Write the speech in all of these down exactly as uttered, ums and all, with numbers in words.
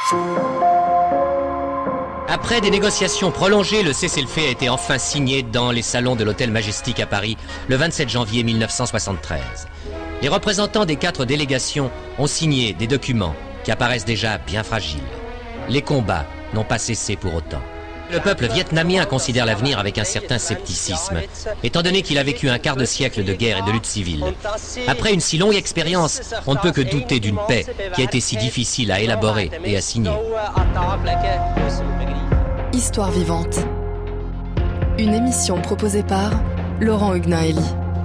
Après des négociations prolongées, le cessez-le-feu a été enfin signé dans les salons de l'Hôtel Majestic à Paris le vingt-sept janvier mille neuf cent soixante-treize. Les représentants des quatre délégations ont signé des documents qui apparaissent déjà bien fragiles. Les combats n'ont pas cessé pour autant. Le peuple vietnamien considère l'avenir avec un certain scepticisme, étant donné qu'il a vécu un quart de siècle de guerre et de lutte civile. Après une si longue expérience, on ne peut que douter d'une paix qui a été si difficile à élaborer et à signer. Histoire vivante. Une émission proposée par Laurent Huguenin-Hélie.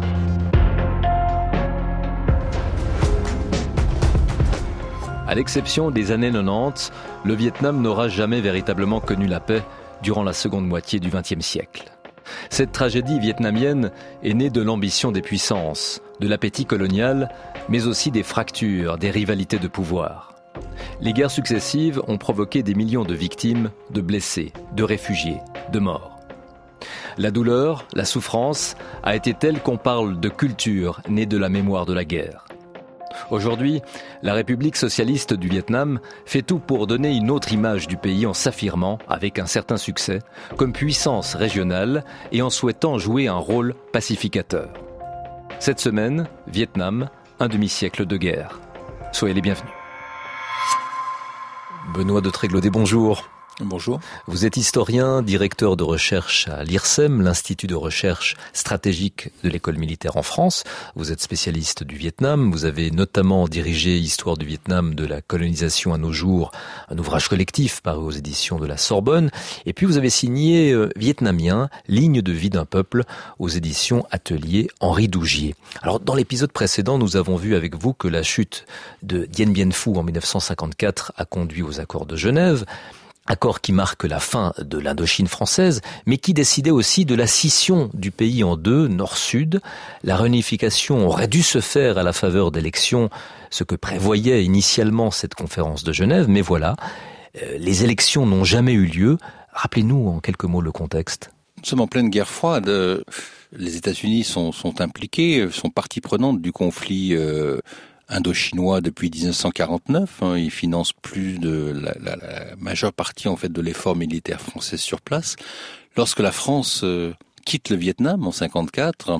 À l'exception des années quatre-vingt-dix, le Vietnam n'aura jamais véritablement connu la paix durant la seconde moitié du vingtième siècle. Cette tragédie vietnamienne est née de l'ambition des puissances, de l'appétit colonial, mais aussi des fractures, des rivalités de pouvoir. Les guerres successives ont provoqué des millions de victimes, de blessés, de réfugiés, de morts. La douleur, la souffrance a été telle qu'on parle de culture née de la mémoire de la guerre. Aujourd'hui, la République socialiste du Vietnam fait tout pour donner une autre image du pays en s'affirmant, avec un certain succès, comme puissance régionale et en souhaitant jouer un rôle pacificateur. Cette semaine, Vietnam, un demi-siècle de guerre. Soyez les bienvenus. Benoît de Tréglaudet, bonjour. Bonjour. Vous êtes historien, directeur de recherche à l'I R S E M, l'Institut de recherche stratégique de l'école militaire en France. Vous êtes spécialiste du Vietnam. Vous avez notamment dirigé Histoire du Vietnam de la colonisation à nos jours, un ouvrage collectif paru aux éditions de la Sorbonne. Et puis vous avez signé euh, Vietnamien, ligne de vie d'un peuple, aux éditions Atelier Henri Dougier. Alors dans l'épisode précédent, nous avons vu avec vous que la chute de Dien Bien Phu en mille neuf cent cinquante-quatre a conduit aux accords de Genève. Accord qui marque la fin de l'Indochine française, mais qui décidait aussi de la scission du pays en deux, nord-sud. La réunification aurait dû se faire à la faveur d'élections, ce que prévoyait initialement cette conférence de Genève, mais voilà, euh, les élections n'ont jamais eu lieu. Rappelez-nous en quelques mots le contexte. Nous sommes en pleine guerre froide. Les États-Unis sont, sont impliqués, sont partie prenante du conflit euh, indo-chinois depuis dix-neuf cent quarante-neuf. Hein, ils financent plus de la, la, la majeure partie en fait de l'effort militaire français sur place. Lorsque la France euh, quitte le Vietnam en cinquante-quatre,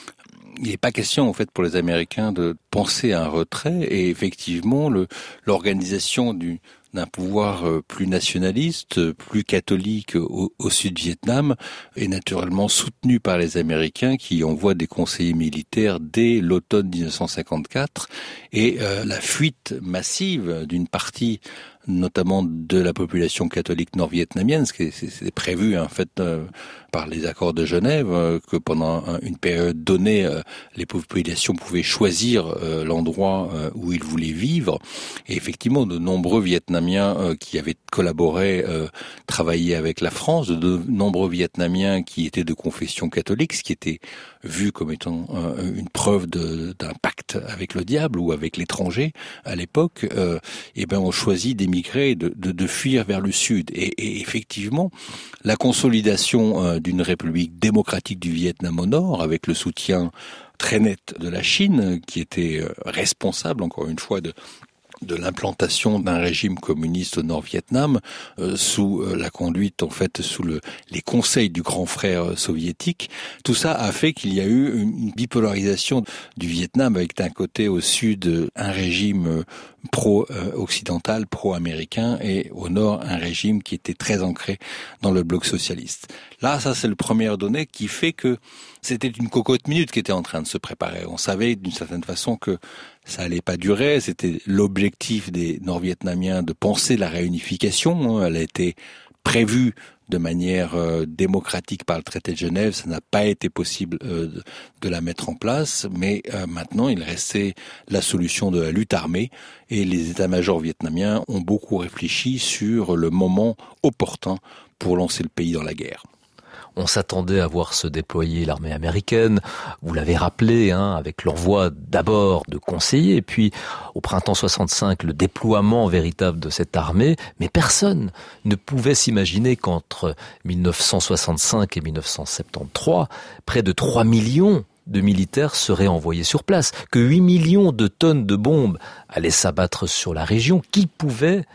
il n'est pas question en fait pour les Américains de penser à un retrait. Et effectivement, le, l'organisation du d'un pouvoir plus nationaliste, plus catholique au, au Sud-Vietnam est naturellement soutenu par les Américains qui envoient des conseillers militaires dès l'automne dix-neuf cent cinquante-quatre et euh, la fuite massive d'une partie notamment de la population catholique nord-vietnamienne, ce qui est, c'est, c'est prévu en fait euh, par les accords de Genève, euh, que pendant un, une période donnée, euh, les populations pouvaient choisir euh, l'endroit euh, où ils voulaient vivre. Et effectivement, de nombreux Vietnamiens euh, qui avaient collaboré, euh, travaillé avec la France, de, de nombreux Vietnamiens qui étaient de confession catholique, ce qui était vu comme étant euh, une preuve de, d'un pacte avec le diable ou avec l'étranger à l'époque, euh, et ben on choisit d'émigrer, de, de, de fuir vers le sud. Et, et effectivement, la consolidation euh, d'une république démocratique du Vietnam au nord, avec le soutien très net de la Chine, qui était euh, responsable, encore une fois, de de l'implantation d'un régime communiste au Nord-Vietnam, euh, sous euh, la conduite, en fait, sous le, les conseils du grand frère euh, soviétique. Tout ça a fait qu'il y a eu une, une bipolarisation du Vietnam, avec d'un côté au sud euh, un régime euh, pro-occidental, pro-américain, et au nord un régime qui était très ancré dans le bloc socialiste. Là, ça c'est le première donnée qui fait que c'était une cocotte minute qui était en train de se préparer. On savait d'une certaine façon que ça allait pas durer. C'était l'objectif des Nord-Vietnamiens de penser la réunification. Elle a été prévue de manière euh, démocratique par le traité de Genève. Ça n'a pas été possible euh, de, de la mettre en place, mais euh, maintenant il restait la solution de la lutte armée et les états-majors vietnamiens ont beaucoup réfléchi sur le moment opportun pour lancer le pays dans la guerre. On s'attendait à voir se déployer l'armée américaine, vous l'avez rappelé, hein, avec l'envoi d'abord de conseillers, puis au printemps soixante-cinq, le déploiement véritable de cette armée, mais personne ne pouvait s'imaginer qu'entre mille neuf cent soixante-cinq et mille neuf cent soixante-treize, près de trois millions de militaires seraient envoyés sur place, que huit millions de tonnes de bombes allaient s'abattre sur la région. Qui pouvait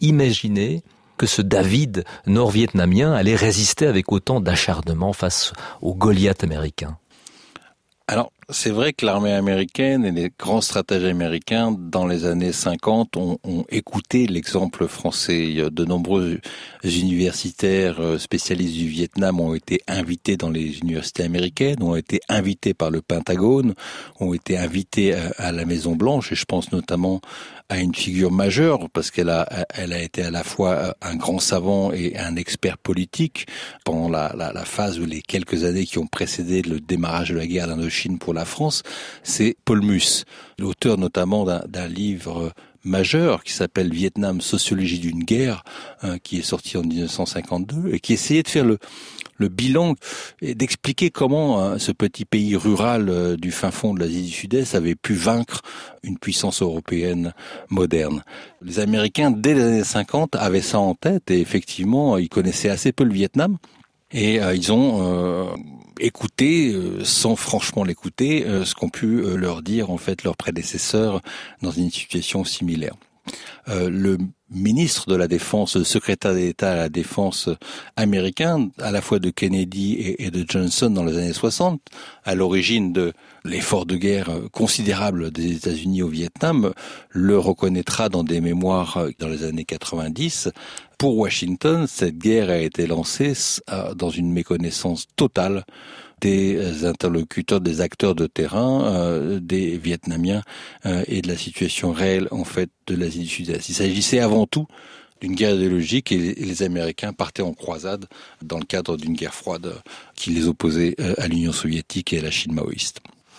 imaginer que ce David nord-vietnamien allait résister avec autant d'acharnement face au Goliath américain? Alors, c'est vrai que l'armée américaine et les grands stratèges américains, dans les années cinquante, ont, ont écouté l'exemple français. De nombreux universitaires spécialistes du Vietnam ont été invités dans les universités américaines, ont été invités par le Pentagone, ont été invités à, à la Maison-Blanche, et je pense notamment à une figure majeure, parce qu'elle a, elle a été à la fois un grand savant et un expert politique pendant la, la, la phase ou les quelques années qui ont précédé le démarrage de la guerre d'Indochine pour la France, c'est Paul Mus, l'auteur notamment d'un, d'un livre majeur qui s'appelle Vietnam, sociologie d'une guerre, hein, qui est sorti en dix-neuf cent cinquante-deux et qui essayait de faire le le bilan et d'expliquer comment hein, ce petit pays rural euh, du fin fond de l'Asie du Sud-Est avait pu vaincre une puissance européenne moderne. Les Américains, dès les années cinquante, avaient ça en tête et effectivement, ils connaissaient assez peu le Vietnam et euh, ils ont euh, écouté, euh, sans franchement l'écouter, euh, ce qu'ont pu euh, leur dire en fait leurs prédécesseurs dans une situation similaire. Euh, le ministre de la Défense, le secrétaire d'État à la Défense américain, à la fois de Kennedy et, et de Johnson dans les années soixante, à l'origine de l'effort de guerre considérable des États-Unis au Vietnam, le reconnaîtra dans des mémoires dans les années quatre-vingt-dix. Pour Washington, cette guerre a été lancée dans une méconnaissance totale des interlocuteurs, des acteurs de terrain, euh, des Vietnamiens euh, et de la situation réelle en fait de l'Asie du Sud-Est. Il s'agissait avant tout d'une guerre idéologique et les Américains partaient en croisade dans le cadre d'une guerre froide qui les opposait à l'Union soviétique et à la Chine maoïste.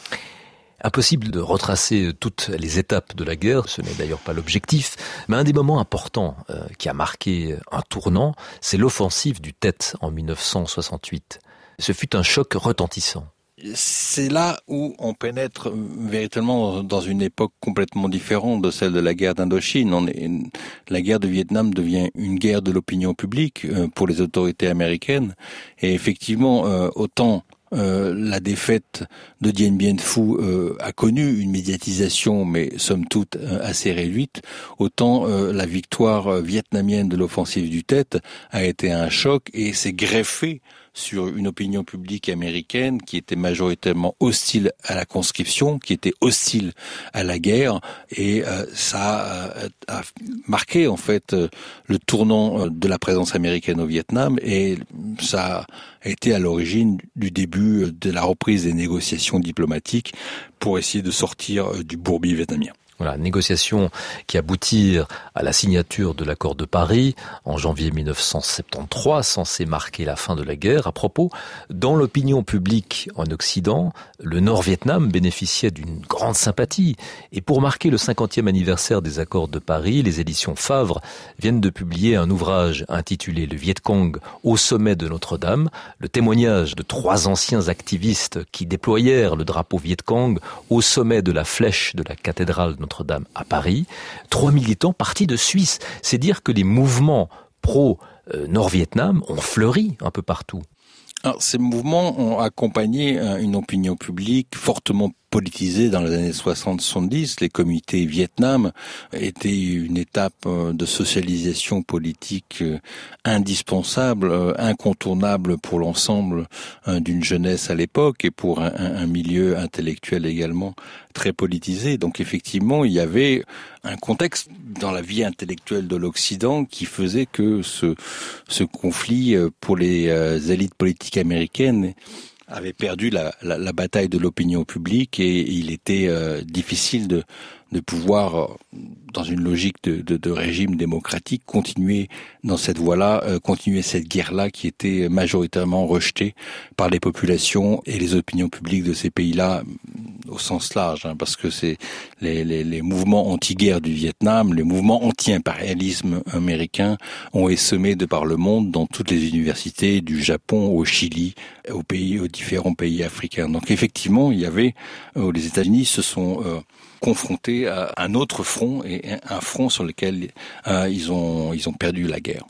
Impossible de retracer toutes les étapes de la guerre, ce n'est d'ailleurs pas l'objectif, mais un des moments importants euh, qui a marqué un tournant, c'est l'offensive du Tet en dix-neuf cent soixante-huit. Ce fut un choc retentissant. C'est là où on pénètre véritablement dans une époque complètement différente de celle de la guerre d'Indochine. On est, la guerre du Vietnam devient une guerre de l'opinion publique pour les autorités américaines. Et effectivement, autant Euh, la défaite de Dien Bien Phu euh, a connu une médiatisation, mais somme toute euh, assez réduite, autant euh, la victoire vietnamienne de l'offensive du Tet a été un choc et s'est greffée sur une opinion publique américaine qui était majoritairement hostile à la conscription, qui était hostile à la guerre, et euh, ça a, a marqué en fait euh, le tournant de la présence américaine au Vietnam, et ça a été à l'origine du début de la reprise des négociations diplomatiques pour essayer de sortir du bourbier vietnamien. Voilà, négociations qui aboutirent à la signature de l'accord de Paris en janvier dix-neuf cent soixante-treize, censé marquer la fin de la guerre. À propos, dans l'opinion publique en Occident, le Nord-Vietnam bénéficiait d'une grande sympathie. Et pour marquer le cinquantième anniversaire des accords de Paris, les éditions Favre viennent de publier un ouvrage intitulé « Le Viet Cong au sommet de Notre-Dame », le témoignage de trois anciens activistes qui déployèrent le drapeau Viet Cong au sommet de la flèche de la cathédrale de Notre-Dame à Paris, trois militants partis de Suisse. C'est dire que les mouvements pro-Nord-Vietnam ont fleuri un peu partout. Alors, ces mouvements ont accompagné une opinion publique fortement politisée dans les années soixante soixante-dix. Les comités Vietnam étaient une étape de socialisation politique indispensable, incontournable pour l'ensemble d'une jeunesse à l'époque et pour un, un milieu intellectuel également très politisé. Donc effectivement, il y avait un contexte dans la vie intellectuelle de l'Occident qui faisait que ce, ce conflit pour les élites politiques américaines avait perdu la, la, la bataille de l'opinion publique, et il était euh, difficile de, de pouvoir, euh, dans une logique de, de, de régime démocratique, continuer dans cette voie-là, euh, continuer cette guerre-là qui était majoritairement rejetée par les populations et les opinions publiques de ces pays-là au sens large, hein, parce que c'est les, les, les mouvements anti-guerre du Vietnam, les mouvements anti-impérialisme américain ont essaimé de par le monde dans toutes les universités, du Japon au Chili, aux pays, aux différents pays africains. Donc effectivement, il y avait, euh, les États-Unis se sont euh, confrontés à un autre front, et un front sur lequel euh, ils ont ils ont perdu la guerre.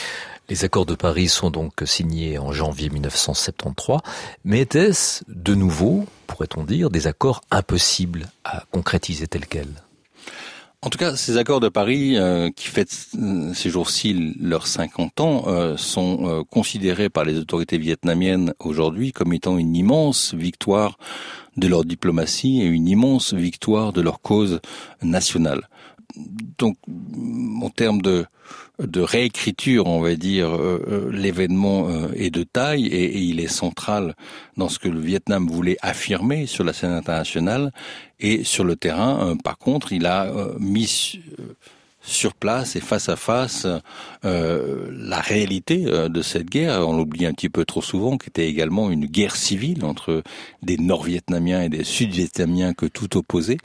Les accords de Paris sont donc signés en janvier dix-neuf cent soixante-treize, mais était-ce de nouveau, pourrait-on dire, des accords impossibles à concrétiser tels quels ? En tout cas, ces accords de Paris, euh, qui fêtent euh, ces jours-ci leurs cinquante ans, euh, sont euh, considérés par les autorités vietnamiennes aujourd'hui comme étant une immense victoire de leur diplomatie et une immense victoire de leur cause nationale. Donc, en termes de, de réécriture, on va dire, euh, l'événement euh, est de taille et, et il est central dans ce que le Vietnam voulait affirmer sur la scène internationale. Et sur le terrain, euh, par contre, il a euh, mis euh, sur place et face à face euh, la réalité euh, de cette guerre. On l'oublie un petit peu trop souvent, qui était également une guerre civile entre des Nord-Vietnamiens et des Sud-Vietnamiens que tout opposait.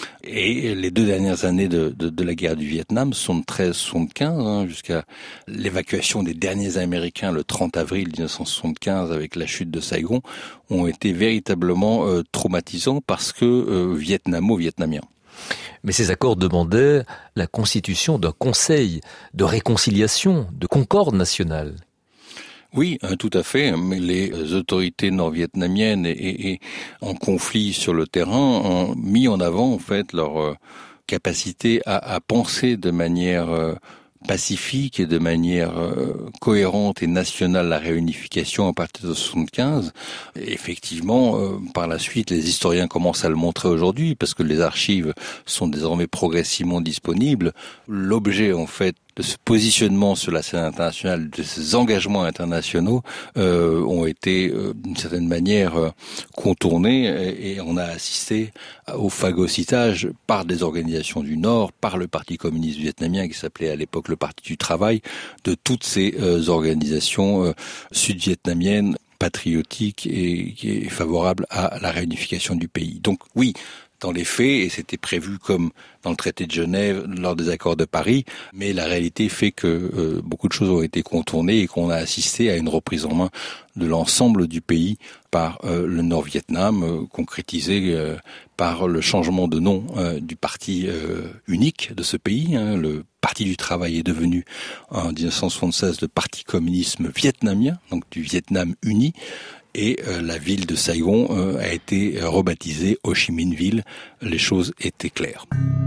Et les deux dernières années de, de, de la guerre du Vietnam, soixante-treize soixante-quinze, hein, jusqu'à l'évacuation des derniers Américains le trente avril mille neuf cent soixante-quinze avec la chute de Saigon, ont été véritablement euh, traumatisants parce que euh, vietnamo-vietnamiens. Mais ces accords demandaient la constitution d'un conseil de réconciliation, de concorde nationale. Oui, tout à fait. Mais les autorités nord-vietnamiennes et, et, et en conflit sur le terrain ont mis en avant en fait leur capacité à, à penser de manière pacifique et de manière euh, cohérente et nationale la réunification à partir de soixante-quinze. Et effectivement, euh, par la suite, les historiens commencent à le montrer aujourd'hui parce que les archives sont désormais progressivement disponibles. L'objet, en fait, de ce positionnement sur la scène internationale, de ces engagements internationaux euh, ont été euh, d'une certaine manière euh, contournés et, et on a assisté au phagocytage par des organisations du Nord, par le Parti communiste vietnamien qui s'appelait à l'époque le Parti du Travail, de toutes ces euh, organisations euh, sud-vietnamiennes patriotiques et, et favorables à la réunification du pays. Donc oui, dans les faits, et c'était prévu comme dans le traité de Genève lors des accords de Paris, mais la réalité fait que euh, beaucoup de choses ont été contournées et qu'on a assisté à une reprise en main de l'ensemble du pays par euh, le Nord-Vietnam, euh, concrétisé euh, par le changement de nom euh, du parti euh, unique de ce pays. Hein, le Parti du Travail est devenu en dix-neuf cent soixante-seize le Parti communisme vietnamien, donc du Vietnam uni. Et euh, la ville de Saigon euh, a été rebaptisée Ho Chi Minh Ville. Les choses étaient claires.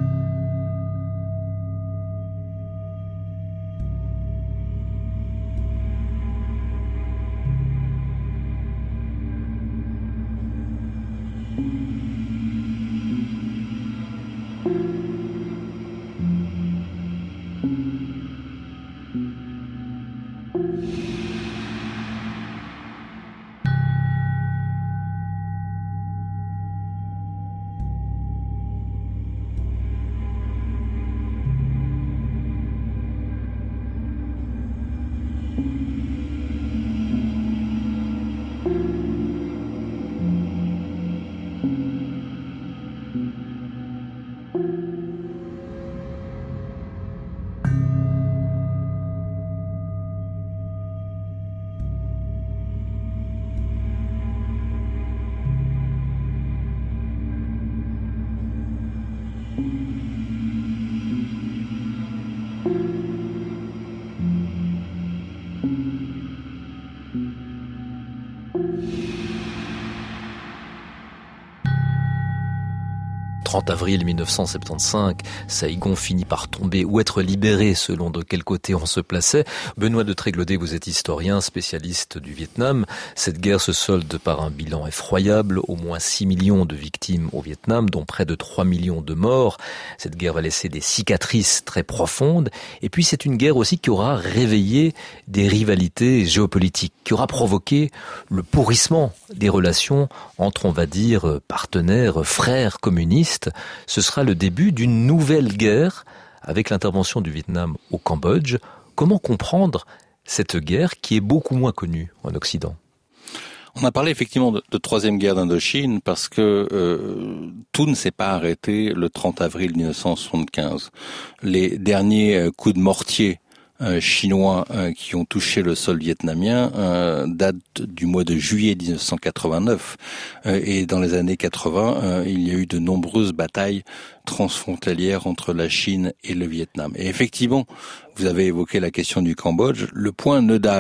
trente avril mille neuf cent soixante-quinze, Saigon finit par tomber ou être libéré selon de quel côté on se plaçait. Benoît de Tréglaudet, vous êtes historien, spécialiste du Vietnam. Cette guerre se solde par un bilan effroyable, au moins six millions de victimes au Vietnam, dont près de trois millions de morts. Cette guerre va laisser des cicatrices très profondes. Et puis c'est une guerre aussi qui aura réveillé des rivalités géopolitiques, qui aura provoqué le pourrissement des relations entre, on va dire, partenaires, frères communistes. Ce sera le début d'une nouvelle guerre avec l'intervention du Vietnam au Cambodge. Comment comprendre cette guerre qui est beaucoup moins connue en Occident ? On a parlé effectivement de, de troisième guerre d'Indochine parce que euh, tout ne s'est pas arrêté le trente avril mille neuf cent soixante-quinze. Les derniers euh, coups de mortier Euh, chinois euh, qui ont touché le sol vietnamien euh, datent du mois de juillet dix-neuf cent quatre-vingt-neuf euh, et dans les années quatre-vingts euh, il y a eu de nombreuses batailles transfrontalières entre la Chine et le Vietnam. Et effectivement, vous avez évoqué la question du Cambodge. Le point nodal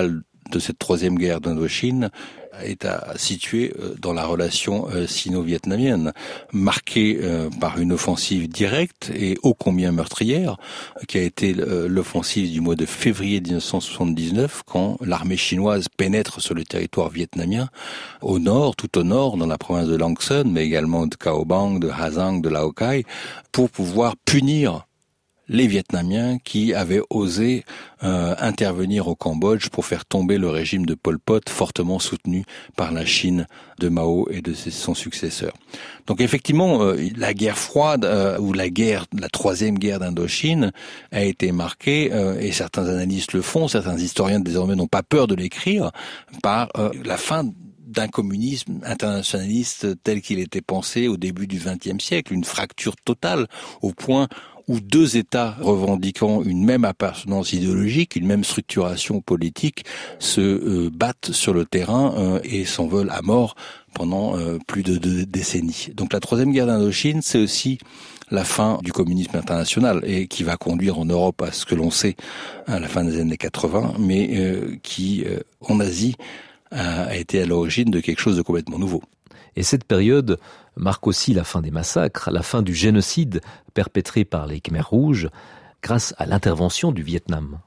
de cette troisième guerre d'Indochine est à situer dans la relation sino-vietnamienne, marquée par une offensive directe et ô combien meurtrière, qui a été l'offensive du mois de février dix-neuf cent soixante-dix-neuf, quand l'armée chinoise pénètre sur le territoire vietnamien, au nord, tout au nord, dans la province de Lang Son, mais également de Cao Bang, de Ha Giang, de Lao Cai, pour pouvoir punir les Vietnamiens qui avaient osé euh, intervenir au Cambodge pour faire tomber le régime de Pol Pot, fortement soutenu par la Chine de Mao et de son successeur. Donc effectivement, euh, la guerre froide euh, ou la guerre, la troisième guerre d'Indochine a été marquée, euh, et certains analystes le font, certains historiens désormais n'ont pas peur de l'écrire, par euh, la fin d'un communisme internationaliste tel qu'il était pensé au début du vingtième siècle, une fracture totale au point où deux États revendiquant une même appartenance idéologique, une même structuration politique, se euh, battent sur le terrain euh, et s'en veulent à mort pendant euh, plus de deux décennies. Donc la troisième guerre d'Indochine, c'est aussi la fin du communisme international et qui va conduire en Europe à ce que l'on sait à la fin des années quatre-vingts, mais euh, qui, euh, en Asie, a été à l'origine de quelque chose de complètement nouveau. Et cette période marque aussi la fin des massacres, la fin du génocide perpétré par les Khmers rouges grâce à l'intervention du Vietnam.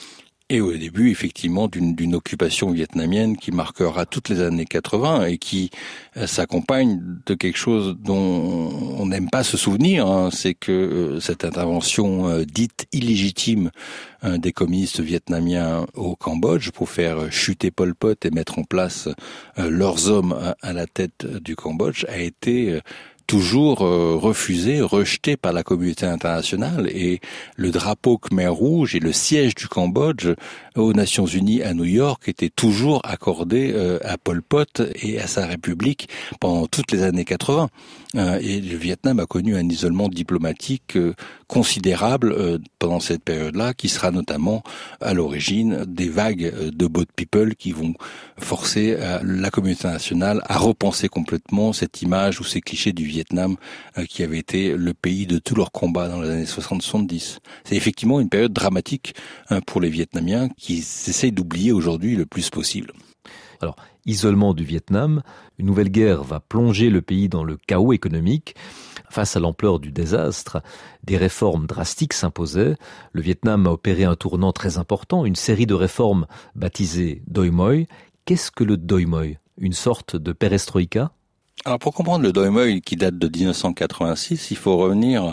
Et au début, effectivement, d'une, d'une occupation vietnamienne qui marquera toutes les années quatre-vingts et qui euh, s'accompagne de quelque chose dont on n'aime pas se souvenir, hein, c'est que euh, cette intervention euh, dite illégitime euh, des communistes vietnamiens au Cambodge pour faire chuter Pol Pot et mettre en place euh, leurs hommes à, à la tête du Cambodge a été euh, toujours euh, refusé, rejeté par la communauté internationale, et le drapeau Khmer rouge et le siège du Cambodge aux Nations Unies à New York était toujours accordé euh, à Pol Pot et à sa république pendant toutes les années quatre-vingts. Euh, et le Vietnam a connu un isolement diplomatique euh, considérable euh, pendant cette période-là, qui sera notamment à l'origine des vagues de boat people qui vont forcer euh, la communauté internationale à repenser complètement cette image ou ces clichés du Vietnam euh, qui avait été le pays de tous leurs combats dans les années soixante soixante-dix. C'est effectivement une période dramatique euh, pour les Vietnamiens qui essayent d'oublier aujourd'hui le plus possible. Alors, isolement du Vietnam, une nouvelle guerre va plonger le pays dans le chaos économique. Face à l'ampleur du désastre, des réformes drastiques s'imposaient. Le Vietnam a opéré un tournant très important, une série de réformes baptisées Doi Moi. Qu'est-ce que le Doi Moi ? Une sorte de perestroïka ? Alors pour comprendre le Doi Moi qui date de dix-neuf cent quatre-vingt-six, il faut revenir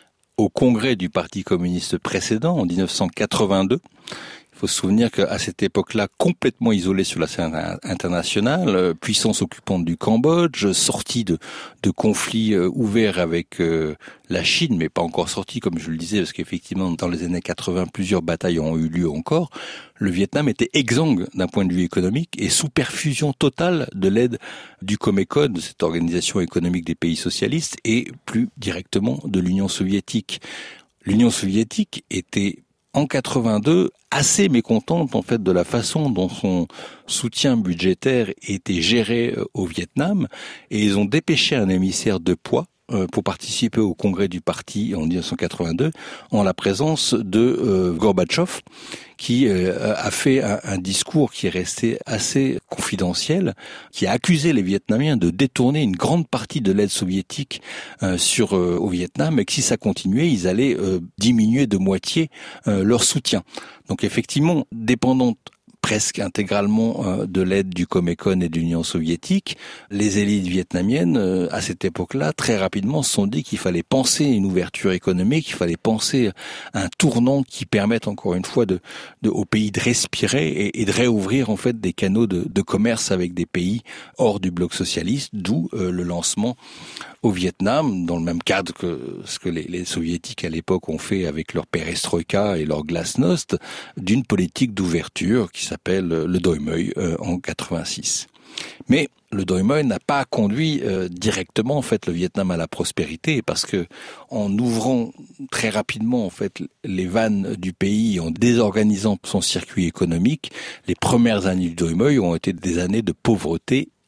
au congrès du Parti communiste précédent en dix-neuf cent quatre-vingt-deux. Il faut se souvenir qu'à cette époque-là, complètement isolée sur la scène internationale, puissance occupante du Cambodge, sortie de, de conflits ouverts avec euh, la Chine, mais pas encore sortie, comme je le disais, parce qu'effectivement, dans les années quatre-vingts, plusieurs batailles ont eu lieu encore. Le Vietnam était exsangue d'un point de vue économique et sous perfusion totale de l'aide du Comecon, de cette organisation économique des pays socialistes, et plus directement de l'Union soviétique. L'Union soviétique était en quatre-vingt-deux, assez mécontente en fait de la façon dont son soutien budgétaire était géré au Vietnam, et ils ont dépêché un émissaire de poids euh, pour participer au congrès du parti en dix-neuf cent quatre-vingt-deux, en la présence de euh, Gorbatchev, qui euh, a fait un, un discours qui est resté assez confidentiel, qui a accusé les Vietnamiens de détourner une grande partie de l'aide soviétique euh, sur euh, au Vietnam, et que si ça continuait, ils allaient euh, diminuer de moitié euh, leur soutien. Donc effectivement, dépendante presque intégralement euh, de l'aide du Comecon et de l'Union soviétique, les élites vietnamiennes, euh, à cette époque-là, très rapidement se sont dit qu'il fallait penser une ouverture économique, qu'il fallait penser un tournant qui permette encore une fois de, de, au pays de respirer et, et de réouvrir en fait des canaux de, de commerce avec des pays hors du bloc socialiste, d'où euh, le lancement au Vietnam, dans le même cadre que ce que les, les soviétiques à l'époque ont fait avec leur perestroïka et leur glasnost, d'une politique d'ouverture qui s'appelle le Doi Moi euh, en quatre-vingt-six. Mais le Doi Moi n'a pas conduit euh, directement en fait le Vietnam à la prospérité, parce que en ouvrant très rapidement en fait les vannes du pays, en désorganisant son circuit économique, les premières années du Doi Moi ont été des années de pauvreté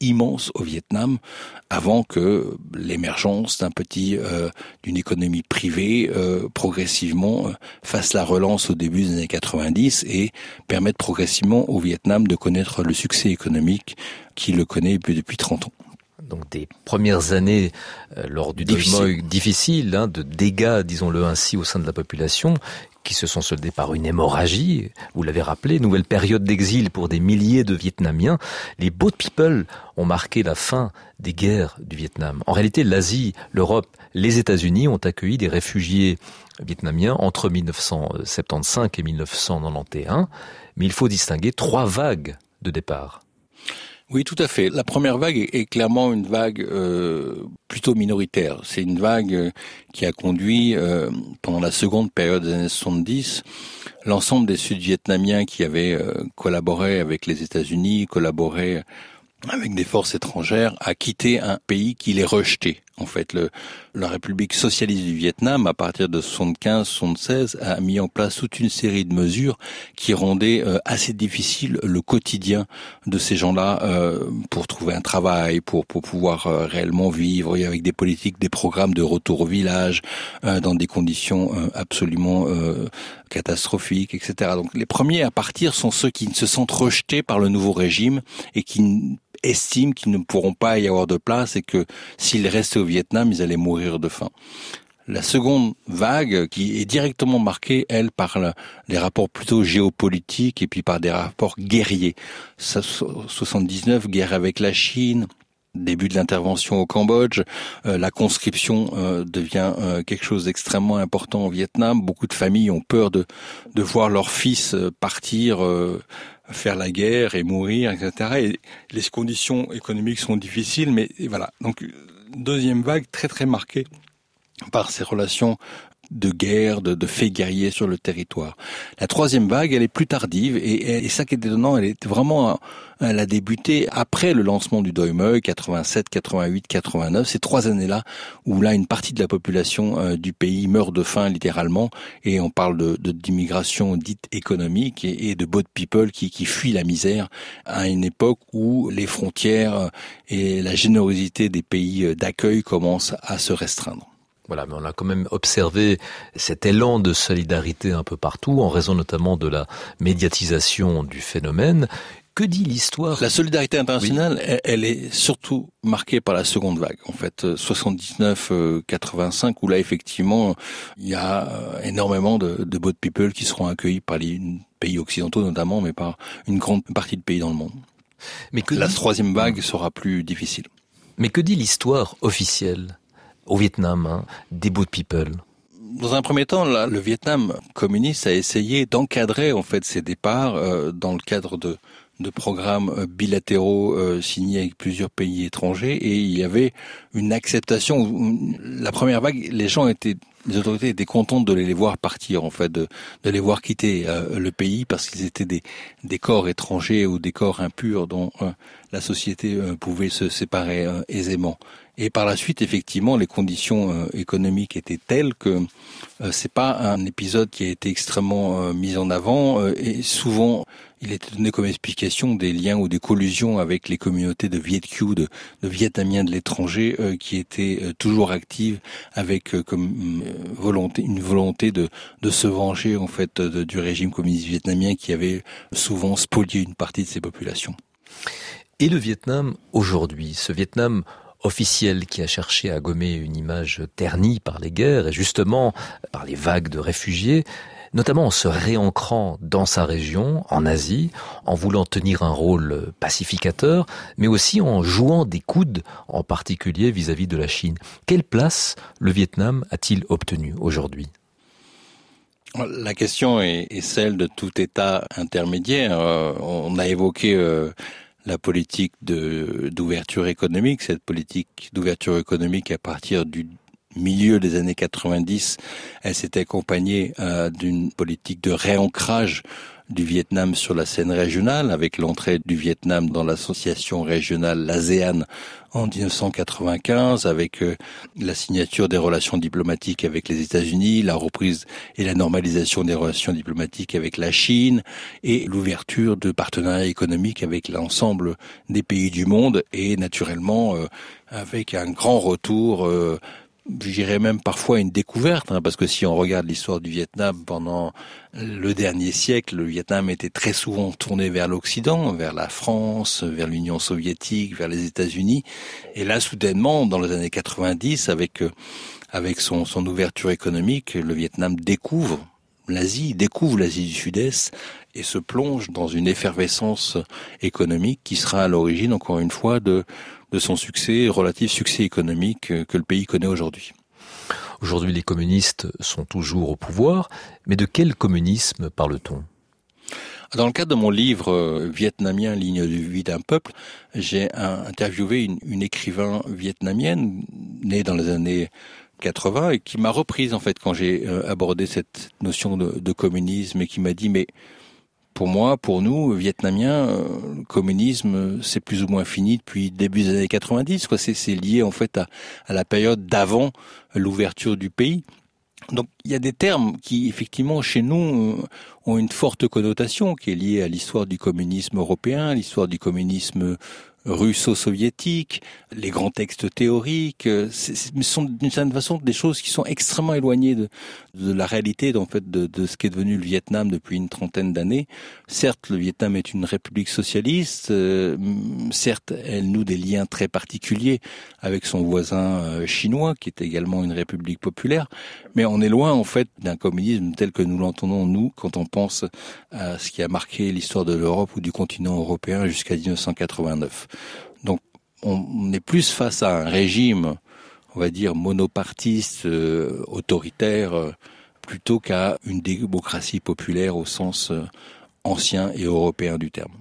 immense au Vietnam avant que l'émergence d'un petit, euh, d'une économie privée euh, progressivement euh, fasse la relance au début des années quatre-vingt-dix et permette progressivement au Vietnam de connaître le succès économique qu'il le connaît depuis, depuis trente ans. Donc des premières années euh, lors du Doi Moi difficiles, hein, de dégâts, disons-le ainsi, au sein de la population, qui se sont soldés par une hémorragie, vous l'avez rappelé, nouvelle période d'exil pour des milliers de Vietnamiens. Les Boat People ont marqué la fin des guerres du Vietnam. En réalité, l'Asie, l'Europe, les États-Unis ont accueilli des réfugiés vietnamiens entre dix-neuf cent soixante-quinze et dix-neuf cent quatre-vingt-onze, mais il faut distinguer trois vagues de départ. Oui, tout à fait. La première vague est clairement une vague euh, plutôt minoritaire. C'est une vague qui a conduit, euh, pendant la seconde période des années soixante-dix, l'ensemble des Sud-Vietnamiens qui avaient euh, collaboré avec les États-Unis, collaboré avec des forces étrangères, à quitter un pays qui les rejetait. En fait, le, la République socialiste du Vietnam, à partir de soixante-quinze soixante-seize, a mis en place toute une série de mesures qui rendaient euh, assez difficile le quotidien de ces gens-là euh, pour trouver un travail, pour pour pouvoir euh, réellement vivre, et avec des politiques, des programmes de retour au village, euh, dans des conditions euh, absolument euh, catastrophiques, et cetera. Donc, les premiers à partir sont ceux qui se sentent rejetés par le nouveau régime et qui estiment qu'ils ne pourront pas y avoir de place et que s'ils restaient au Vietnam, ils allaient mourir de faim. La seconde vague, qui est directement marquée, elle, par la, les rapports plutôt géopolitiques et puis par des rapports guerriers. soixante-dix-neuf, guerre avec la Chine, début de l'intervention au Cambodge, euh, la conscription euh, devient euh, quelque chose d'extrêmement important au Vietnam. Beaucoup de familles ont peur de, de voir leurs fils euh, partir, euh, faire la guerre et mourir, et cetera. Et les conditions économiques sont difficiles, mais voilà. Donc, deuxième vague très très marquée par ces relations de guerre, de, de faits guerriers sur le territoire. La troisième vague, elle est plus tardive, et, et ça qui est étonnant, elle est vraiment, elle a débuté après le lancement du Doi Moi, quatre-vingt-sept, quatre-vingt-huit, quatre-vingt-neuf, ces trois années-là, où là, une partie de la population euh, du pays meurt de faim, littéralement, et on parle de, de d'immigration dite économique et, et de boat people qui, qui fuient la misère à une époque où les frontières et la générosité des pays d'accueil commencent à se restreindre. Voilà, mais on a quand même observé cet élan de solidarité un peu partout, en raison notamment de la médiatisation du phénomène. Que dit l'histoire ? La solidarité internationale, oui. elle, elle est surtout marquée par la seconde vague. En fait, soixante-dix-neuf quatre-vingt-cinq, où là, effectivement, il y a énormément de, de boat people qui seront accueillis par les pays occidentaux notamment, mais par une grande partie de pays dans le monde. Mais que la dit... troisième vague sera plus difficile. Mais que dit l'histoire officielle au Vietnam, hein, des boat people? Dans un premier temps, là, le Vietnam communiste a essayé d'encadrer en fait ces départs euh, dans le cadre de, de programmes bilatéraux euh, signés avec plusieurs pays étrangers, et il y avait une acceptation. La première vague, les gens étaient, les autorités étaient contentes de les voir partir, en fait, de, de les voir quitter euh, le pays, parce qu'ils étaient des, des corps étrangers ou des corps impurs dont euh, la société euh, pouvait se séparer euh, aisément. Et par la suite, effectivement, les conditions euh, économiques étaient telles que euh, c'est pas un épisode qui a été extrêmement euh, mis en avant, euh, et souvent il était donné comme explication des liens ou des collusions avec les communautés de Viet Kieu, de, de Vietnamiens de l'étranger, euh, qui étaient euh, toujours actives avec euh, comme euh, volonté, une volonté de, de se venger en fait de, du régime communiste vietnamien qui avait souvent spolié une partie de ses populations. Et le Vietnam aujourd'hui, ce Vietnam officiel qui a cherché à gommer une image ternie par les guerres et justement par les vagues de réfugiés, notamment en se réancrant dans sa région, en Asie, en voulant tenir un rôle pacificateur, mais aussi en jouant des coudes, en particulier vis-à-vis de la Chine. Quelle place le Vietnam a-t-il obtenue aujourd'hui ? La question est, est celle de tout État intermédiaire. Euh, on a évoqué euh, la politique de, d'ouverture économique. Cette politique d'ouverture économique, à partir du milieu des années quatre-vingt-dix, elle s'était accompagnée euh, d'une politique de réancrage du Vietnam sur la scène régionale, avec l'entrée du Vietnam dans l'association régionale l'ASEAN en dix-neuf cent quatre-vingt-quinze, avec euh, la signature des relations diplomatiques avec les États-Unis, la reprise et la normalisation des relations diplomatiques avec la Chine, et l'ouverture de partenariats économiques avec l'ensemble des pays du monde, et naturellement euh, avec un grand retour, euh, je dirais même parfois une découverte, hein, parce que si on regarde l'histoire du Vietnam pendant le dernier siècle, le Vietnam était très souvent tourné vers l'Occident, vers la France, vers l'Union soviétique, vers les États-Unis. Et là, soudainement, dans les années quatre-vingt-dix, avec avec son, son ouverture économique, le Vietnam découvre l'Asie, découvre l'Asie du Sud-Est et se plonge dans une effervescence économique qui sera à l'origine, encore une fois, de de son succès, relatif succès économique que le pays connaît aujourd'hui. Aujourd'hui, les communistes sont toujours au pouvoir, mais de quel communisme parle-t-on ? Dans le cadre de mon livre « Vietnamien, ligne de vie d'un peuple », j'ai interviewé une, une écrivain vietnamienne née dans les années quatre-vingts et qui m'a reprise en fait quand j'ai abordé cette notion de, de communisme et qui m'a dit « mais pour moi, pour nous, Vietnamiens, le communisme, c'est plus ou moins fini depuis début des années quatre-vingt-dix. Quoi. C'est, c'est lié en fait à, à la période d'avant l'ouverture du pays. Donc il y a des termes qui, effectivement, chez nous, ont une forte connotation qui est liée à l'histoire du communisme européen, l'histoire du communisme russo-soviétique, les grands textes théoriques, c'est, c'est, sont d'une certaine façon des choses qui sont extrêmement éloignées de, de la réalité, en fait, de, de ce qu'est devenu le Vietnam depuis une trentaine d'années. Certes, le Vietnam est une république socialiste, euh, certes, elle noue des liens très particuliers avec son voisin euh, chinois, qui est également une république populaire, mais on est loin, en fait, d'un communisme tel que nous l'entendons, nous, quand on pense à ce qui a marqué l'histoire de l'Europe ou du continent européen jusqu'à dix-neuf cent quatre-vingt-neuf. Donc, on est plus face à un régime, on va dire, monopartiste, euh, autoritaire, euh, plutôt qu'à une démocratie populaire au sens euh, ancien et européen du terme.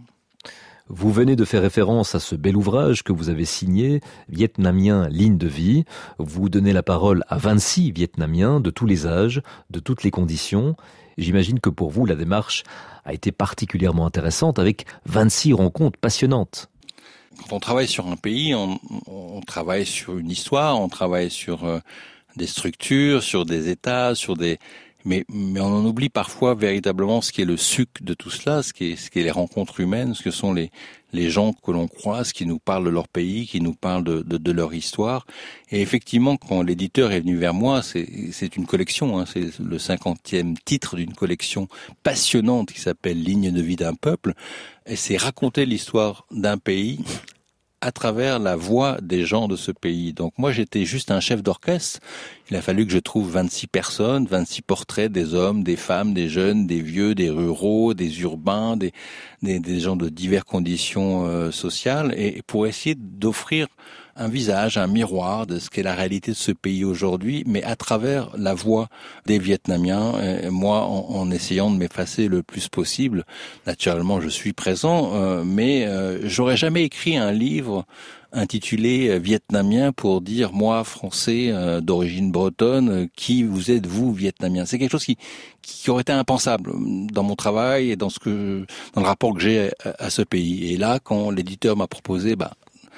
Vous venez de faire référence à ce bel ouvrage que vous avez signé, Vietnamien, ligne de vie. Vous donnez la parole à vingt-six Vietnamiens de tous les âges, de toutes les conditions. J'imagine que pour vous, la démarche a été particulièrement intéressante avec vingt-six rencontres passionnantes. Quand on travaille sur un pays, on, on travaille sur une histoire, on travaille sur euh, des structures, sur des États, sur des... Mais, mais on en oublie parfois véritablement ce qui est le sucre de tout cela, ce qui est, ce qui est les rencontres humaines, ce que sont les, les gens que l'on croise, qui nous parlent de leur pays, qui nous parlent de, de, de leur histoire. Et effectivement, quand l'éditeur est venu vers moi, c'est, c'est une collection, hein, c'est le cinquantième titre d'une collection passionnante qui s'appelle « Ligne de vie d'un peuple ». Et c'est raconter l'histoire d'un pays à travers la voix des gens de ce pays. Donc moi, j'étais juste un chef d'orchestre. Il a fallu que je trouve vingt-six personnes, vingt-six portraits des hommes, des femmes, des jeunes, des vieux, des ruraux, des urbains, des, des, des gens de diverses conditions euh, sociales, et pour essayer d'offrir un visage, un miroir de ce qu'est la réalité de ce pays aujourd'hui, mais à travers la voix des Vietnamiens, et moi en, en essayant de m'effacer le plus possible. Naturellement, je suis présent, euh, mais euh, j'aurais jamais écrit un livre intitulé Vietnamien pour dire moi français euh, d'origine bretonne, euh, qui vous êtes vous Vietnamien. C'est quelque chose qui qui aurait été impensable dans mon travail et dans ce que dans le rapport que j'ai à, à ce pays. Et là, quand l'éditeur m'a proposé, bah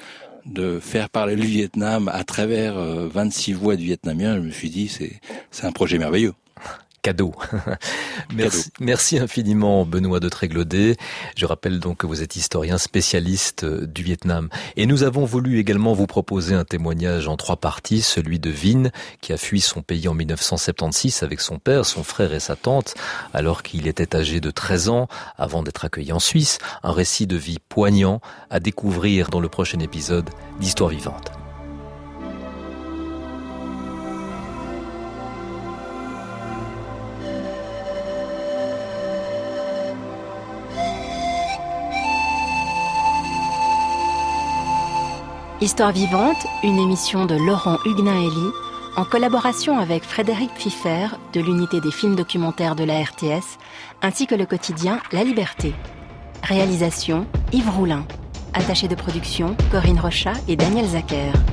de faire parler le Vietnam à travers euh, vingt-six voix de Vietnamiens, je me suis dit c'est c'est un projet merveilleux. Cadeau. Merci, merci infiniment Benoît de Tréglaudet. Je rappelle donc que vous êtes historien spécialiste du Vietnam. Et nous avons voulu également vous proposer un témoignage en trois parties, celui de Vinh, qui a fui son pays en dix-neuf cent soixante-seize avec son père, son frère et sa tante, alors qu'il était âgé de treize ans, avant d'être accueilli en Suisse. Un récit de vie poignant à découvrir dans le prochain épisode d'Histoire vivante. Histoire vivante, une émission de Laurent Huguenin-Elie, en collaboration avec Frédéric Pfiffer de l'unité des films documentaires de la R T S, ainsi que le quotidien La Liberté. Réalisation Yves Roulin. Attaché de production Corinne Rochat et Daniel Zacher.